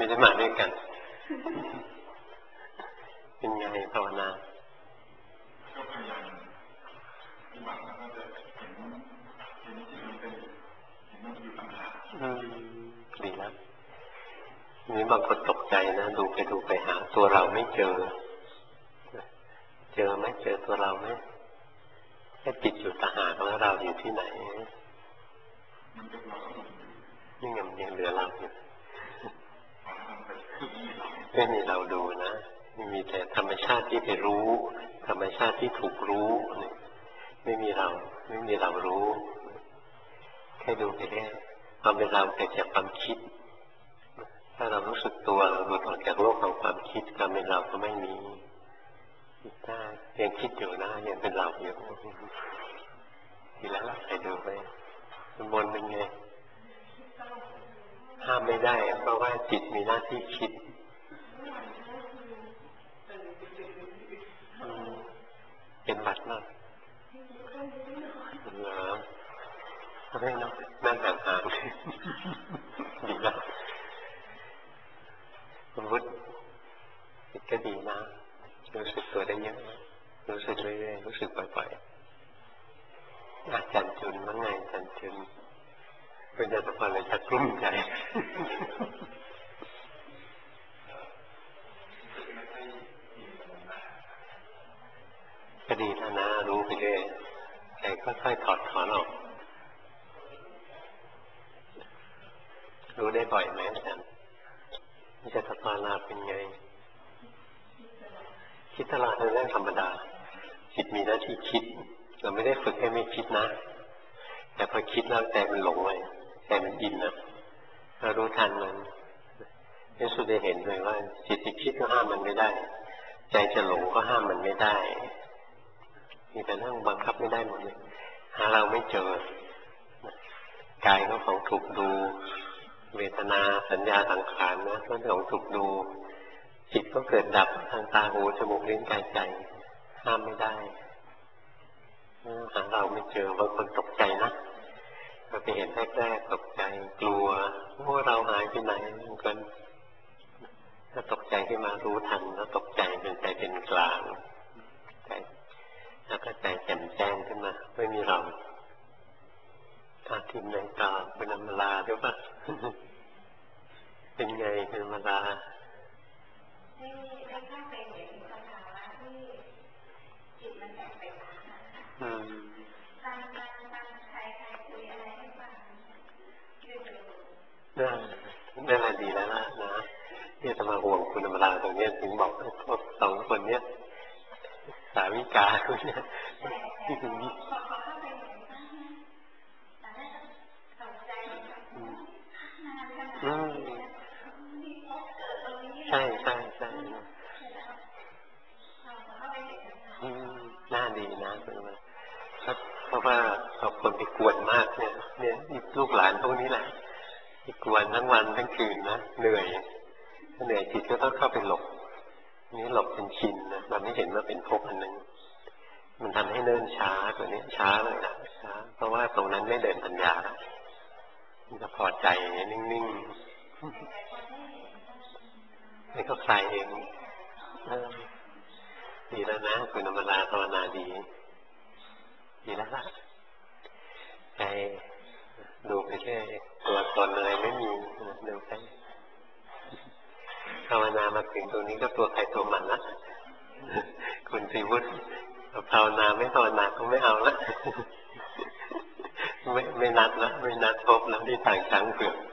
ไม่ได้มาด้วยกันเป็นไงภาวนาก็พยายามปฏิบัติแล้วก็จะเห็นที่มันเป็นเห็นมันอยู่ต่างหากดีแล้วนี่บางคนตกใจนะดูไปหาตัวเราไม่เจอไหมเจอตัวเราไหมแค่ติดอยู่ต่างหากแล้วเราอยู่ที่ไหนนี่ยังเหลือเราอยู่ไม่มีเราดูนะมีแต่ธรรมชาติที่ไปรู้ธรรมชาติที่ถูกรู้ไม่มีเรารู้แค่ดูไปแค่ความเป็นเราเกิดจากความคิดถ้าเรารู้สึกตัวเราหลุดออกจากโลกของความคิดความเป็นเราก็ไม่มีถ้ายังคิดอยู่นะยังเป็นเราอยู่ทีแล้วใครดูไปบนเป็นไงห้ามไม่ได้เพราะว่าจิตมีหน้าที่คิดเป็นบัตรมากเหรอไม่นะนั่งห่างๆดีแล้วคุณวุฒิก็ดีนะรู้สึกตัวได้เยอะรู้สึกเรื่อยๆรู้สึกบ่อยๆอาจารย์จุนมั้งไงอาจารย์จุนเป็นญาติพันธุ์เลยชักกลุ้มใจก็ดีแล้วนะรู้ไปเรื่อยใจค่อยๆถอดถอนออกรู้ได้บ่อยไหมอาจารย์จะสภาวนาเป็นไงคิดตลอดเป็นเรื่องธรรมดาจิตมีหน้าที่คิดเราไม่ได้ฝึกให้ไม่คิดนะแต่พอคิดแล้วใจมันหลงไปใจมันอินนะเรารู้ทันมันนี่สุดได้เห็นเลยว่าจิตที่คิดก็ห้ามมันไม่ได้ใจจะหลงก็ห้ามมันไม่ได้มีแต่เรื่องบังคับไม่ได้หมดเลยหาเราไม่เจอกายก็ของถูกดูเวทนาสัญญาสังขารนะก็ของถูกดูจิตก็เกิดดับทางตาหูจมูกลิ้นกายใจห้ามไม่ได้หาเราไม่เจอบางคนตกใจนะเราไปเห็นแรกๆตกใจกลัวว่าเราหายไปไหนเหมือนกันถ้าตกใจขึ้นมารู้ทันแล้วตกใจเป็นใจเป็นกลางใจแล้วก็ใจแจ่มแจ้งขึ้นมาไม่มีเราทิมในตาเป็นอมลาหรือเปล่าเป็นไงเป็นอมลาไม่เข้าไปเห็นสภาวะที่จิตมันแตกไปตามการใครคุยอะไรให้ฟังนั่นแหละดีแล้วนะเนี่ยจะมาห่วงคุณอมลาตรงนี้ถึงบอกพวกสองคนเนี้ยสาวิกาคุณเนี่ยที่ถึงนี้ใช่น่าดีนะเพราะว่าเราคนไปกวนมากเนี่ยลูกหลานพวกนี้แหละไปกวนทั้งวันทั้งคืนนะเหนื่อยจิตก็ต้องเข้าไปหลบนี่หลบเป็นชินนะมันไม่เห็นว่าเป็นภพอันนึงมันทำให้เนิ่นช้าตัวนี้ช้าเลยนะช้าเพราะว่าตรงนั้นไม่เดินปัญญามันจะพอใจนิ่งๆนี่ก็คลายเองดีแล้วนะคุณอมราภาวนาดีแล้วล่ะใจดูไปเรื่อยตัวตนอะไรไม่มีดูไปภาวนามาถึงตรงนี้ก็ตัวใครตัวมันนะคุณศรีวุฒิภาวนาไม่ภาวนาก็ไม่เอาละไม่นัดละไม่นัดพบแล้วที่ต่างช้างเผือก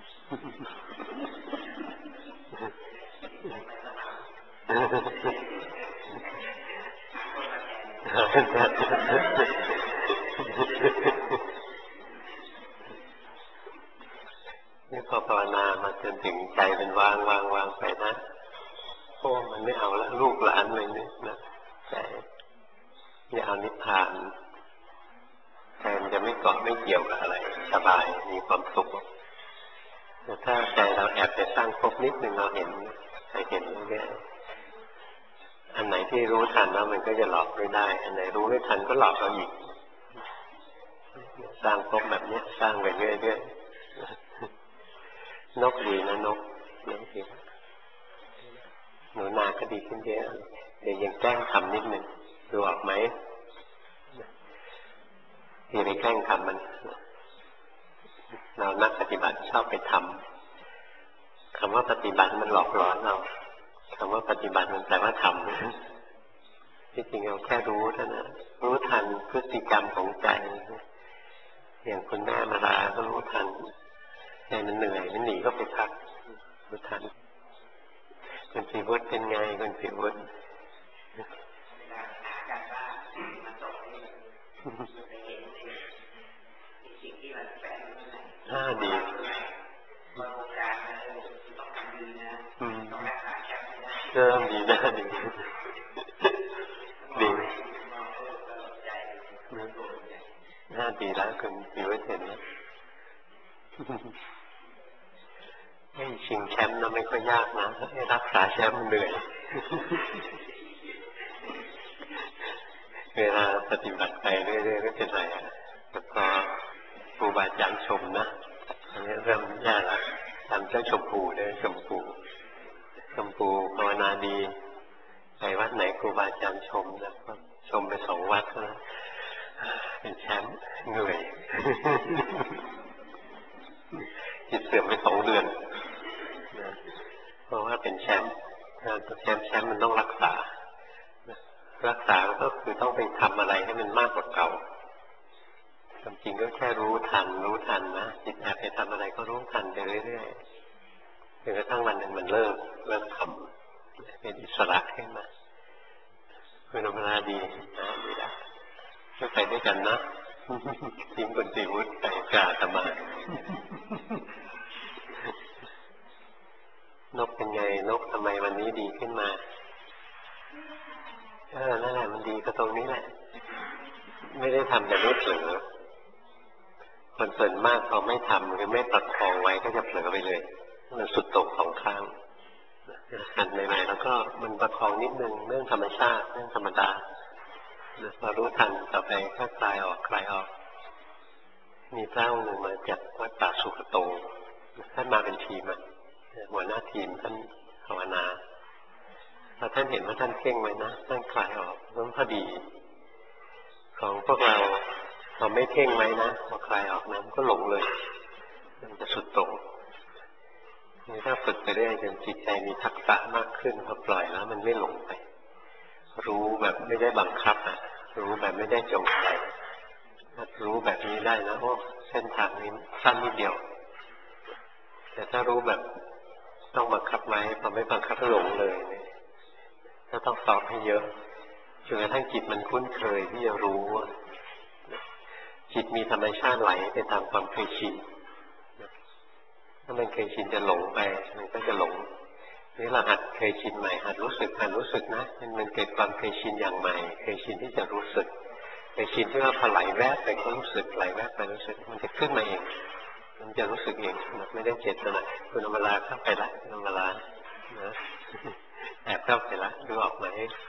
นี่พอภาวนามาจนถึงใจเป็นวางไปนะโอ้มันไม่เอาละลูกหลานเลยเนี่ยนะใจอย่าเอานิพพานใจมันจะไม่เกาะไม่เกี่ยวกับอะไรสบายมีความสุขแต่ถ้าใจเราแอบไปสร้างภพนิดนึงเราเห็นเรื่อยๆอันไหนที่รู้ทันแล้วมันก็จะหลอกไม่ได้อันไหนรู้ไม่ทันก็หลอกเราอีกสร้างภพแบบนี้สร้างไปเรื่อยๆนกดีนะนกหนูนาก็ดีขึ้นเยอะเดี๋ยวยังแกล้งทำนิดนึงดูออกไหมอย่าไปแกล้งทำมันเรานักปฏิบัติชอบไปทำคำว่าปฏิบัติมันหลอกล่อเราคำว่าปฏิบัติมันแปลว่าทำที่จริงเราแค่รู้เท่านั้นรู้ทันพฤติกรรมของใจอย่างคุณแม่มาลาก็รู้ทันใจมันเหนื่อยมันหนีก็ไปพักรู้ทันคุณสีวุฒิเป็นไงคุณสีวุฒิดีเริ่มดีนะดีน่าดีแล้วคุณสีวุฒิเห็นนะให้ชิงแชมป์นะไม่ค่อยยากนะให้รักษาแชมป์เหนื่อยเวลาปฏิบัติไปเรื่อยๆไม่เป็นไรแล้วก็ครูบาอาจารย์ชมนะอันนี้เริ่มยากแล้วทำเจ้าชมพูด้วยชมพูภาวนาดีไปวัดไหนครูบาอาจารย์ชมแล้วก็ชมไป2 วัดแล้วเป็นแชมป์เหนื่อยจิตเสื่อมไป2 เดือนเพราะว่าเป็นแชมป์มันต้องรักษาก็คือต้องไปทำอะไรให้มันมากกว่าเก่าความจริงก็แค่รู้ทันนะจิตแอบไปทำอะไรก็รู้ทันไปเรื่อยๆจนกระทั่งวันหนึ่งมันเลิกทำเป็นอิสระขึ้นมาเป็นธรรมดาดีนะดีละก็ไปด้วยกันนะทิ้งคนสีวุฒิไปกราธรรมนกเป็นไงนกทำไมวันนี้ดีขึ้นมานั่นแหละมันดีก็ตรงนี้แหละไม่ได้ทำแต่ไม่เผลอคนส่วนมากพอไม่ทำหรือไม่ประคองไว้ก็จะเผลอไปเลยมันสุดโต่ง2 ข้างหันใหม่ๆแล้วก็มันประคองนิดนึงเรื่องธรรมชาติเรื่องธรรมดาพอรู้ทันต่อไปก็คลายออกมีพระองค์หนึ่งมาจากวัดป่าสุขโตท่านมาเป็นทีมหัวหน้าทีมท่านภาวนาพอท่านเห็นว่าท่านเพ่งไว้นะท่านคลายออกมันพอดีของพวกเราพอไม่เพ่งไว้นะพอคลายออกนะมันก็หลงเลยมันจะสุดโต่งนี่ถ้าฝึกไปเรื่อยจนจิตใจมีทักษะมากขึ้นพอปล่อยแล้วมันไม่หลงไปรู้แบบไม่ได้บังคับรู้แบบไม่ได้จงใจรู้แบบนี้ได้นะโอ้เส้นทางนี้สั้นนิดเดียวแต่ถ้ารู้แบบต้องบังคับไว้พอไม่บังคับก็หลงเลยถ้าต้องสอบให้เยอะจนกระทั่งจิตมันคุ้นเคยที่จะรู้จิตมีธรรมชาติไหลไปตามความเคยชินถ้ามันเคยชินจะหลงไปมันก็จะหลงนี่เราหัดเคยชินใหม่หัดรู้สึกนะมันเกิดความเคยชินอย่างใหม่เคยชินที่จะรู้สึกเคยชินที่ว่าพอไหลแวบไปก็รู้สึกไหลแวบไปรู้สึกมันจะขึ้นมาเองมันจะรู้สึกเองไม่ได้เจตนาคุณอมราเข้าไปละคุณอมรานะแอบเข้าไปละดูออกไหม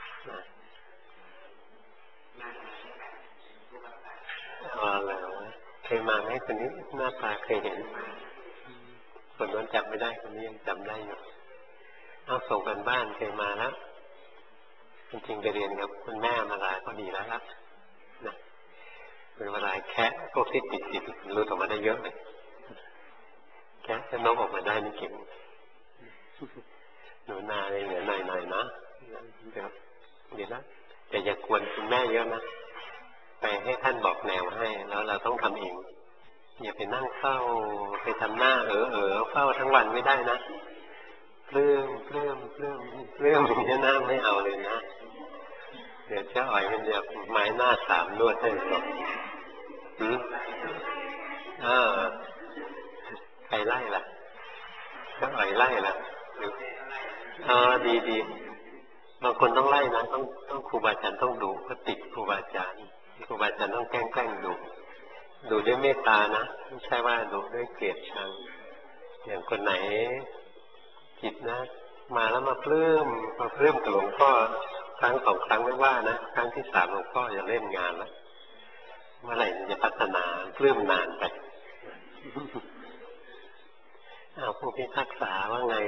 แล้วเคยมาไหมคนนี้หน้าตาเคยเห็นคนนั้นจำไม่ได้คนนี้ยังจำได้อยู่เอาส่งกันบ้านเคยมาแล้วจริงๆไปเรียนกับคุณแม่มาลาก็ดีแล้วครับนะเป็นเวลาแค่พวกที่ติดรู้ออกมาได้เยอะเลยแค่ถ้านกออกมาได้นี่เก่งหนูนาเลยเหลือหน่อยนะเดี๋ยวดีแล้วแต่อย่ากวนคุณแม่เยอะนะไปให้ท่านบอกแนวให้แล้วเราต้องทำเองอย่าไปนั่งเฝ้าไปทำหน้าเฝ้าทั้งวันไม่ได้นะเรื่องอย่างนี้นะไม่เอาเลยนะเดี๋ยวเจ้าอ๋อยมันจะไม้หน้า3นวดให้หรอกใครไล่ล่ะเจ้าอ๋อยไล่ล่ะดีบางคนต้องไล่นะต้องครูบาอาจารย์ต้องดุก็ติดครูบาอาจารย์ต้องแกล้งดุด้วยเมตตานะไม่ใช่ว่าดุด้วยเกลียดชังอย่างคนไหนจิตนะมาแล้วมาปลื้มกับหลวงพ่อครั้ง2 ครั้งไม่ว่านะครั้งที่3หลวงพ่อจะเล่นงานแล้วเมื่อไหร่จะพัฒนาปลื้มนานไปเอาผู้พิพากษาว่าไง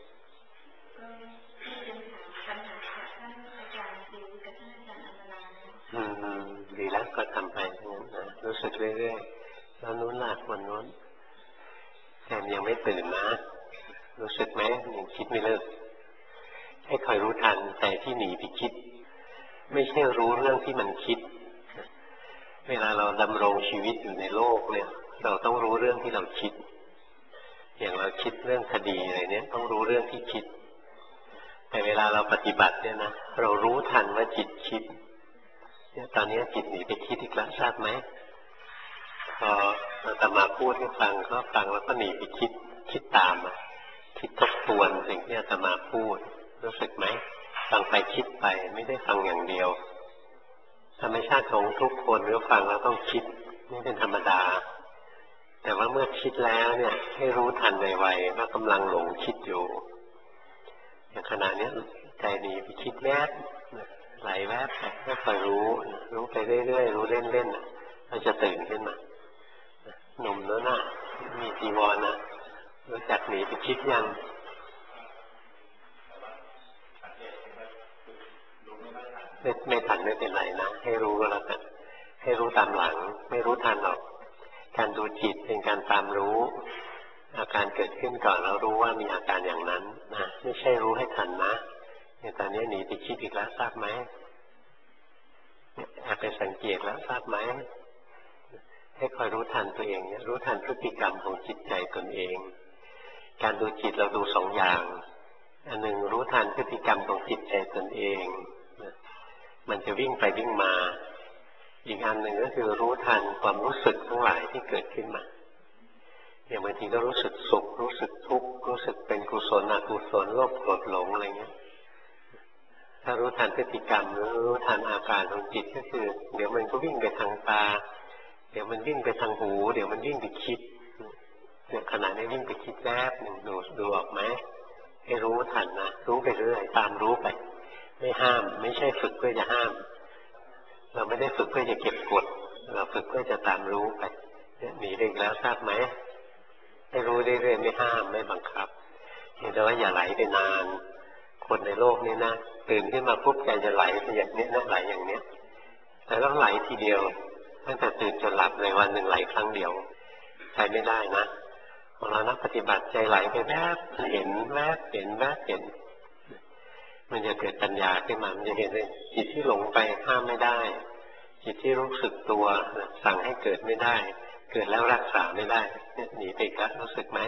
ดีแล้วก็ทำไปนะรู้สึกเรื่อยๆแล้วนู้นหลักวันนู้นแต่ยังไม่ตื่นนะรู้สึกไหมยังคิดไม่เลิกให้คอยรู้ทันแต่ที่หนีไปคิดไม่ใช่รู้เรื่องที่มันคิดเวลาเราดำรงชีวิตอยู่ในโลกเนี่ยเราต้องรู้เรื่องที่เราคิดอย่างเราคิดเรื่องคดีอะไรเนี่ยต้องรู้เรื่องที่คิดแต่เวลาเราปฏิบัติเนี่ยนะเรารู้ทันว่าจิตคิดเนี่ยตอนนี้จิตหนีไปคิดอีกแล้วทราบไหมพออาตมาพูดให้ฟังก็ฟังแล้วก็หนีไปคิดตามคิดทบทวนสิ่งที่อาตมาพูดรู้สึกไหมฟังไปคิดไปไม่ได้ฟังอย่างเดียวธรรมชาติของทุกคนเมื่อฟังแล้วต้องคิดนี่เป็นธรรมดาแต่ว่าเมื่อคิดแล้วเนี่ยให้รู้ทันไวๆว่ากำลังหลงคิดอยู่อย่างขณะนี้ใจหนีไปคิดแวบไหลแวบไปก็คอยรู้ไปเรื่อยๆรู้เล่นๆเราจะตื่นขึ้นมาหนุ่มแล้วนะมีจีวรนะรู้จักหนีไปคิดยังไม่ทันไม่เป็นไรนะให้รู้ก็แล้วกันให้รู้ตามหลังไม่รู้ทันหรอกการดูจิตเป็นการตามรู้อาการเกิดขึ้นก่อนแล้วรู้ว่ามีอาการอย่างนั้นนะไม่ใช่รู้ให้ทันนะอย่างตอนนี้หนีไปคิดอีกแล้วทราบไหมแอบไปสังเกตแล้วทราบไหมให้คอยรู้ทันตัวเองเนี่ยรู้ทันพฤติกรรมของจิตใจตนเองการดูจิตเราดูสองอย่างอันหนึ่งรู้ทันพฤติกรรมของจิตใจตนเองมันจะวิ่งไปวิ่งมาอีกอันหนึ่งก็คือรู้ทันความรู้สึกทั้งหลายที่เกิดขึ้นมาอย่างบางทีก็รู้สึกสุขรู้สึกทุกข์รู้สึกเป็นกุศลอกุศลโลภโกรธหลงอะไรเงี้ยถ้ารู้ทันพฤติกรรมรู้ทันอาการของจิตก็คือเดี๋ยวมันก็วิ่งไปทางตาเดี๋ยวมันวิ่งไปทางหูเดี๋ยวมันวิ่งไปคิดเนี่ยขณะนี้วิ่งไปคิดแวบหนึ่งดูออกไหมให้รู้ทันนะรู้ไปเรื่อยตามรู้ไปไม่ห้ามไม่ใช่ฝึกเพื่อจะห้ามเราไม่ได้ฝึกเพื่อจะเก็บกดเราฝึกเพื่อจะตามรู้ไปเนี่ยหนีได้แล้วทราบไหมให้รู้เรื่อยๆไม่ห้ามไม่บังคับเห็นแต่ว่าอย่าไหลไปนานคนในโลกนี้นะตื่นขึ้นมาปุ๊บใจจะไหลไปอย่างนี้นะไหลอย่างเนี้ยแต่ต้องไหลทีเดียวตั้งแต่ตื่นจนหลับเลยวันหนึ่งไหลครั้งเดียวใช้ไม่ได้นะของเรานักปฏิบัติใจไหลไปแวบเห็นแวบเห็นแวบเห็นมันจะเกิดปัญญาขึ้นมามันจะเห็นเลยจิตที่หลงไปห้ามไม่ได้จิตที่รู้สึกตัวสั่งให้เกิดไม่ได้เกิดแล้วรักษาไม่ได้เนี่ยหนีไปแล้วรู้สึกไหม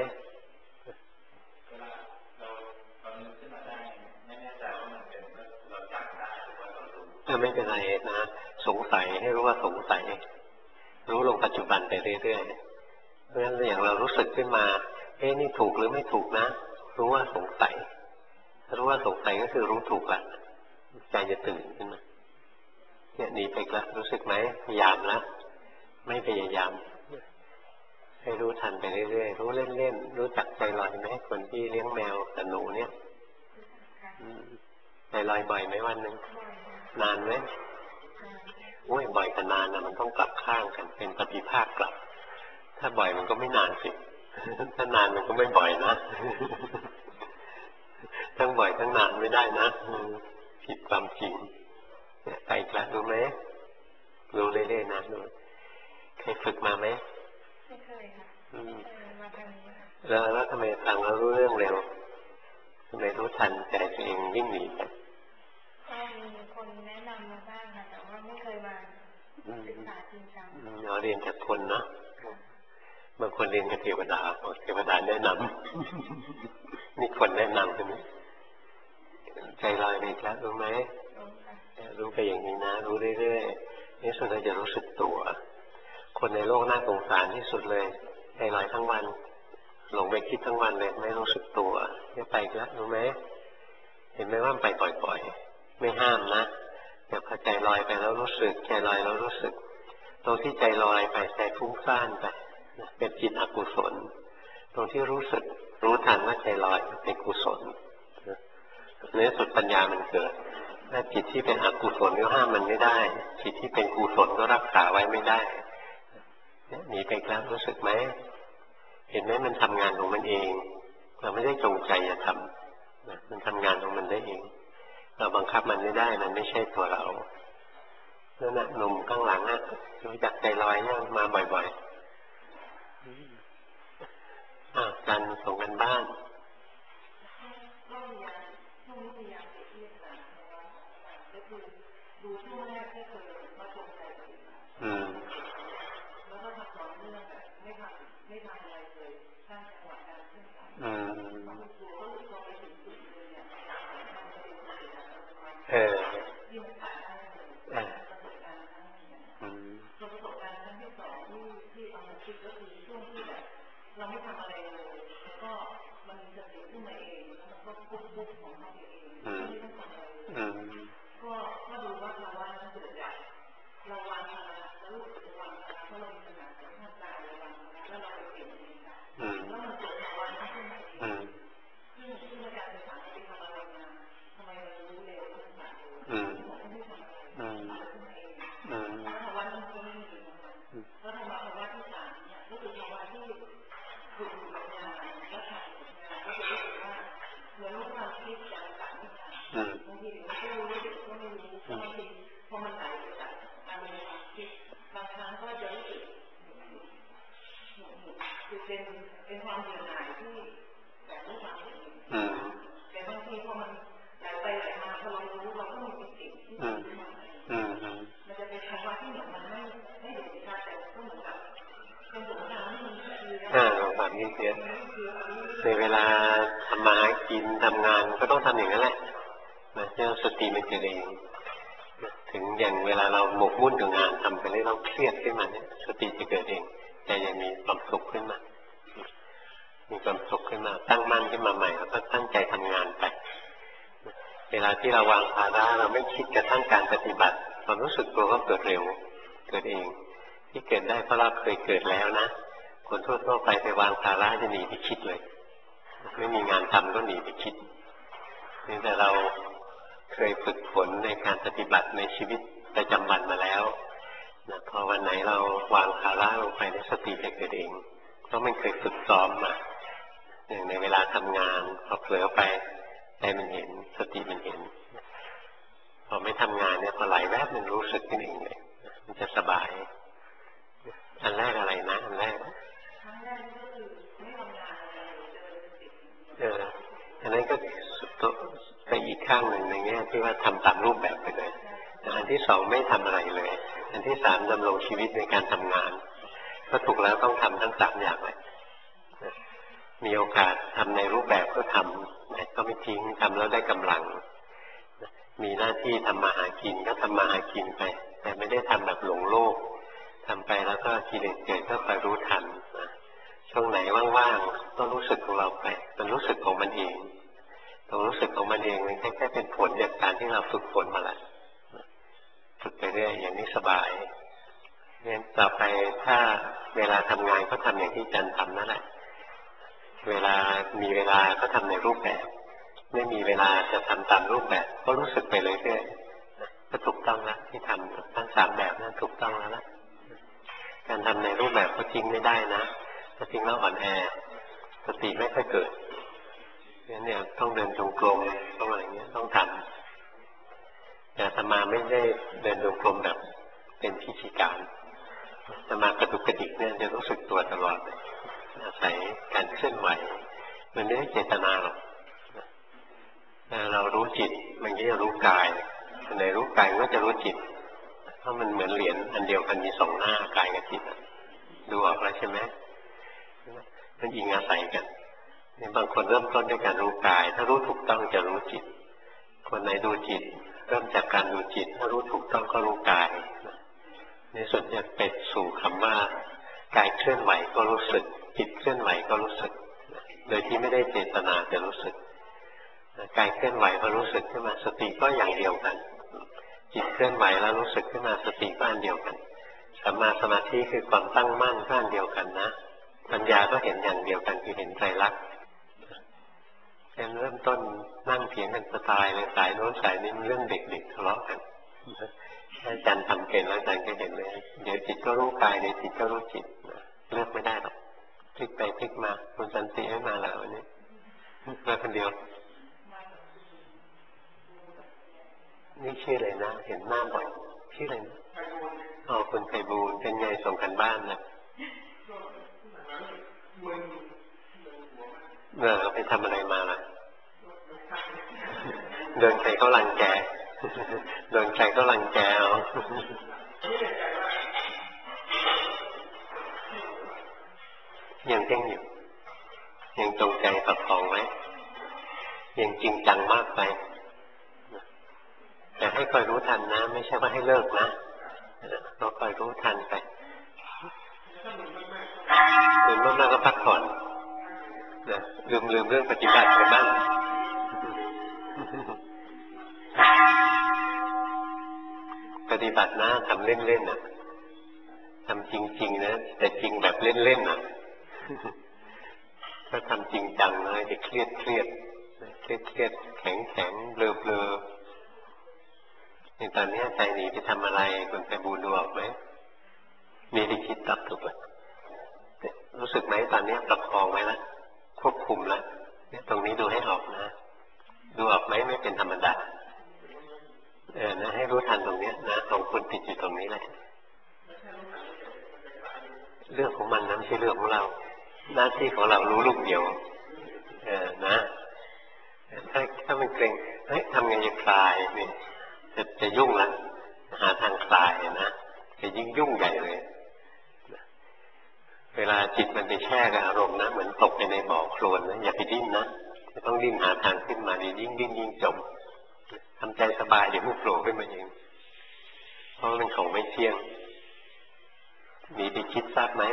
ไม่เป็นไรนะสงสัยให้รู้ว่าสงสัยรู้ลงปัจจุบันไปเรื่อยๆเพราะฉะนั้นอย่างเรารู้สึกขึ้นมานี่ถูกหรือไม่ถูกนะรู้ว่าสงสัยรู้ว่าสงสัยก็คือรู้ถูกละใจจะตื่นขึ้นมาเนี่ยหนีไปแล้วรู้สึกไหมพยายามแล้วไม่พยายามให้รู้ทันไปเรื่อยๆรู้เล่นๆรู้จักใจลอยไหมคนที่เลี้ยงแมวกับหนูเนี่ยใจลอยบ่อยไหมวันหนึ่งนานไหมโอ้ยบ่อยกับนานนะมันต้องกลับข้างกันเป็นปฏิภาคกลับถ้าบ่อยมันก็ไม่นานสิถ้านานมันก็ไม่บ่อยนะทั้งบ่อยทั้งนานไม่ได้นะผิดความจริงไปอีกแล้วรู้ไหมรู้เรื่อยๆนะรู้เคยฝึกมาไหมไม่เคยค่ะมาทางนี้ค่ะแล้วทำไมฟังแล้วรู้เรื่องเร็วทำไมรู้ทันใจตัวเองวิ่งหนีไปก็มีคนแนะนำมาบ้างนะแต่ว่าไม่เคยมาศึกษาจริงจังเราเรียนจากคนนะบางคนเรียนกับเทวดาเทวดาแนะนำนี่คนแนะนำใช่ไหมใจลอยไปแล้วรู้ไหมรู้ไปอย่างนี้นะรู้เรื่อยๆนี่สุดเราจะรู้สึกตัวคนในโลกน่าสงสารที่สุดเลยใจลอยทั้งวันหลงไปคิดทั้งวันเลยไม่รู้สึกตัวจะไปแล้วรู้ไหมเห็นไหมว่าไปบ่อยๆไม่ห้ามนะแต่พอใจลอยไปแล้วรู้สึกใจลอยแล้วรู้สึกตรงที่ใจลอยไปใจฟุ้งซ่านไปเป็นจิตอกุศลตรงที่รู้สึกรู้ทันว่าใจลอยเป็นกุศลในสุดปัญญามันเกิดถ้าจิตที่เป็นอกุศลก็ห้ามมันไม่ได้จิตที่เป็นกุศลก็รักษาไว้ไม่ได้หนีไปแล้วรู้สึกไหมเห็นไหมมันทำงานของมันเองเราไม่ได้จงใจจะทำนะมันทำงานของมันได้เองเราบังคับมันไม่ได้มันไม่ใช่ตัวเรานั่นน่ะหนุ่มข้างหลังน่ะรู้จักใจลอยเนี่ยมาบ่อยๆการส่งกันบ้านแล้วก็ทำต่อเนื่องแบบไม่ทำอะไรเลยสร้างจังหวะการขึ้นไปมันตัวก็รู้ตัวไปถึงจุดเลยเนี่ยที่มันผ่านได้เลยประสบการณ์ครั้งนี้ประสบการณ์ครั้งที่สองที่เอามาคิดก็คือช่วงที่แบบเราไม่ทำอะไรเลยแล้วก็มันมีสติขึ้นมาเองแล้วมันก็ปุ๊บของมันเองไม่ต้องทำอะไรก็ดูว่าภาวะนั้นเกิดจากเราวางภาระแล้วรู้สึกวางภาระเพราะเรามีขนาดของร่างกายเราวางภาระแล้วเราไปเปลี่ยนเองแล้วมันเกิดภาวะนั้นขึ้นมาเองซึ่งอาจารย์จะถามว่าไปทำอะไรมาทำไมเรารู้เร็วขนาดนี้บอกว่าไม่ทำอะไรขึ้นมาเองแล้วภาวะนั้นก็ไม่มีแล้วภาวะที่สามเนี่ยก็คือภาวะที่ฝึกกับงานและทำกับงานก็จะรู้สึกว่าเหมือนว่าความคิดจะต่างไม่ต่างบางทีเราก็รู้ก็ไม่รู้บางทีพอมันไหลไปจากการเป็นความคิดบางครั้งก็จะรู้สึกคือเป็นความเบื่อหน่ายที่แบบไม่ทำเองแต่บางทีพอมันไหลไปไหลมาพอเรารู้เราก็มีสติที่จะรู้มันจะเป็นภาวะที่เหมือนมันไม่เห็นชัดแต่ก็เหมือนกับเป็นสงครามที่มันสงครามนี่เสียในเวลาทำมาหากินทำงานก็ต้องทำอย่างนั้นแหละนะเรื่องสติมันเกิดเองถึงอย่างเวลาเราหมกมุ่นกับงานทำไปเรื่อยเราเครียดขึ้นมาเนี่ยสติจะเกิดเองใจจะมีความสุขขึ้นมามีความสุขขึ้นมาตั้งมั่นขึ้นมาใหม่แล้วก็ตั้งใจทำงานไปเวลาที่เราวางภาระเราไม่คิดกระทั่งการปฏิบัติความรู้สึกตัวก็เกิดเร็วเกิดเองที่เกิดได้เพราะเราเคยเกิดแล้วนะคนทั่วไปไปวางภาระจะหนีไปคิดเลยไม่มีงานทำก็หนีไปคิดนี่แต่เราเคยฝึกฝนในการปฏิบัติในชีวิตประจำวันมาแล้วนะพอวันไหนเราวางภาระลงไปในสติจะเกิดเองเพราะมันเคยฝึกซ้อมมาอย่างในเวลาทำงานพอเผลอไปใจมันเห็นสติมันเห็นพอไม่ทำงานเนี่ยพอไหลแวบมันรู้สึกขึ้นเองเลยมันจะสบายอันแรกอะไรนะอันแรกก็คือไม่ทำงานอะไรอันนั้นก็ไปอีกข้างหนึ่งในแง่ที่ว่าทำตามรูปแบบไปเลยอันที่สองไม่ทำอะไรเลยอันที่สามดำรงชีวิตในการทำงานก็ถูกแล้วต้องทำทั้งสามอย่างเลยมีโอกาสทำในรูปแบบก็ทำก็ไม่ทิ้งทำแล้วได้กำลังมีหน้าที่ทำมาหากินก็ทำมาหากินไปแต่ไม่ได้ทำแบบหลงโลกทำไปแล้วก็กิเลสเกิดก็คอยรู้ทันช่วงไหนว่างๆก็รู้สึกของเราไปมันรู้สึกของมันเองตรงรู้สึกของมันเองมันแค่เป็นผลจากการที่เราฝึกฝนมาแหละฝึกไปเรื่อยอย่างนี้สบายงั้นต่อไปถ้าเวลาทำงานก็ทำอย่างที่จันทำนั่นแหละเวลามีเวลาก็ทำในรูปแบบไม่มีเวลาจะทำตามรูปแบบก็รู้สึกไปเรื่อยๆก็ถูกต้องแล้วที่ทำทั้งสามแบบนั้นถูกต้องแล้วละการทำในรูปแบบก็ทิ้งไม่ได้นะถ้าทิ้งแล้วอ่อนแอสติไม่ค่อยเกิดเนี่ยต้องเดินจงกรมต้องอะไรเงี้ยต้องทำแต่อาตมาไม่ได้เดินจงกรมแบบเป็นพิธีการอาตมากระดุกกระดิกเนี่ยจะรู้สึกตัวตลอดอาศัยการเคลื่อนไหวมันไม่ได้เจตนาหรอกเรารู้จิตมันก็จะรู้กายในรู้กายก็จะรู้จิตเพราะมันเหมือนเหรียญอันเดียวกันมีสองหน้ากายกับจิตดูออกแล้วใช่ไหมมันอิงอาศัยกันบางคนเริ่มต้นด้วยการรู้กายถ้ารู้ถูกต้องจะรู้จิตคนไหนดูจิตเริ่มจากการดูจิตถ้ารู้ถูกต้องก็รู้กายในส่วนจะเป็นสู่คำว่ากายเคลื่อนไหวก็รู้สึกจิตเคลื่อนไหวก็รู้สึกโดยที่ไม่ได้เจตนาจะรู้สึกกายเคลื่อนไหวก็รู้สึกขึ้นมาสติก็อย่างเดียวกันจิตเคลื่อนไหวแล้วรู้สึกขึ้นมาสติก็อันเดียวกันสัมมาสมาธิคือความตั้งมั่นก็อันเดียวกันนะปัญญาก็เห็นอย่างเดียวกันคือเห็นไตรลักษณ์เริ่มต้นนั่งเถียงกันสไตล์เลยสายโน้นสายนี้เรื่องเด็กๆทะเลาะกันอาจารย์ทำเป็นแล้วอาจารย์ก็เห็นเลยเดี๋ยวจิตก็รู้กายเดี๋ยวจิตก็รู้จิตเลือกไม่ได้หรอกพลิกไปพลิกมาคุณสันติไม่มาแล้ววันนี้มาคนเดียวนี่ชื่ออะไรนะเห็นหน้าบ่อยชื่ออะไรนะอ๋อคุณไพบูลย์เป็นไงส่งกันบ้านนะไปทำอะไรมาล่ะโดนใครเขารังแกโดนใครเขารังแกเอายังเพ่งอยู่ยังจงใจประคองไว้ยังจริงจังมากไปแต่ให้คอยรู้ทันนะไม่ใช่ว่าให้เลิกนะเราคอยรู้ทันไปตื่นมากๆก็พักผ่อนนะลืมเรื่องปฏิบัติไปบ้างปฏิบัตินะทำเล่นๆนะทำจริงๆนะแต่จริงแบบเล่นๆนะถ้าทำจริงจังนะจะเครียดแข็งเบลอในตอนนี้ใจหนีไปทำอะไรคุณไปบูดูออกไหมมีที่คิดตับถูกเลยรู้สึกไหมตอนนี้ประคองไว้แล้วควบคุมแล้วตรงนี้ดูให้ออกนะดูออกไหมไม่เป็นธรรมดานะให้รู้ทันตรงนี้นะของคุณติดอยู่ตรงนี้แหละเรื่องของมันนั้นไม่ใช่เรื่องของเราหน้าที่ของเรารู้ลูกเดียวนะถ้ามันเกรงทำไงจะคลายนี่จะยุ่งละหาทางคลายนะจะยิ่งยุ่งใหญ่เลยเวลาจิตมันไปแช่กับอารมณ์นะเหมือนตกไปในบ่อโคลนนะอย่าไปดิ้นนะจะต้องดิ้นหาทางขึ้นมาดียิ่งดิ้นยิ่งจมทำใจสบายเดี๋ยวมันโผล่ขึ้นมาเองเพราะมันของไม่เที่ยงมีไปคิดทราบไหม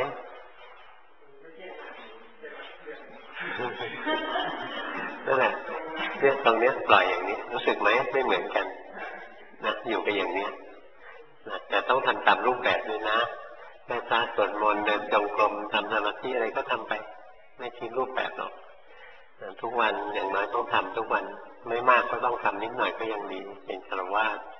นั่นแหละเนี่ยตรงนี้ปล่อยอย่างนี้รู้สึกไหมไม่เหมือนกันนะอยู่กับอย่างนี้นะแต่ต้องทำตามรูปแบบด้วยนะไหว้พระสวดมนต์เดินจงกรมทำสมาธิอะไรก็ทำไปไม่ทิ้งรูปแบบหรอกทุกวันอย่างน้อยต้องทำทุกวันไม่มากก็ต้องทำนิดหน่อยก็ยังดีเป็นฆราวาส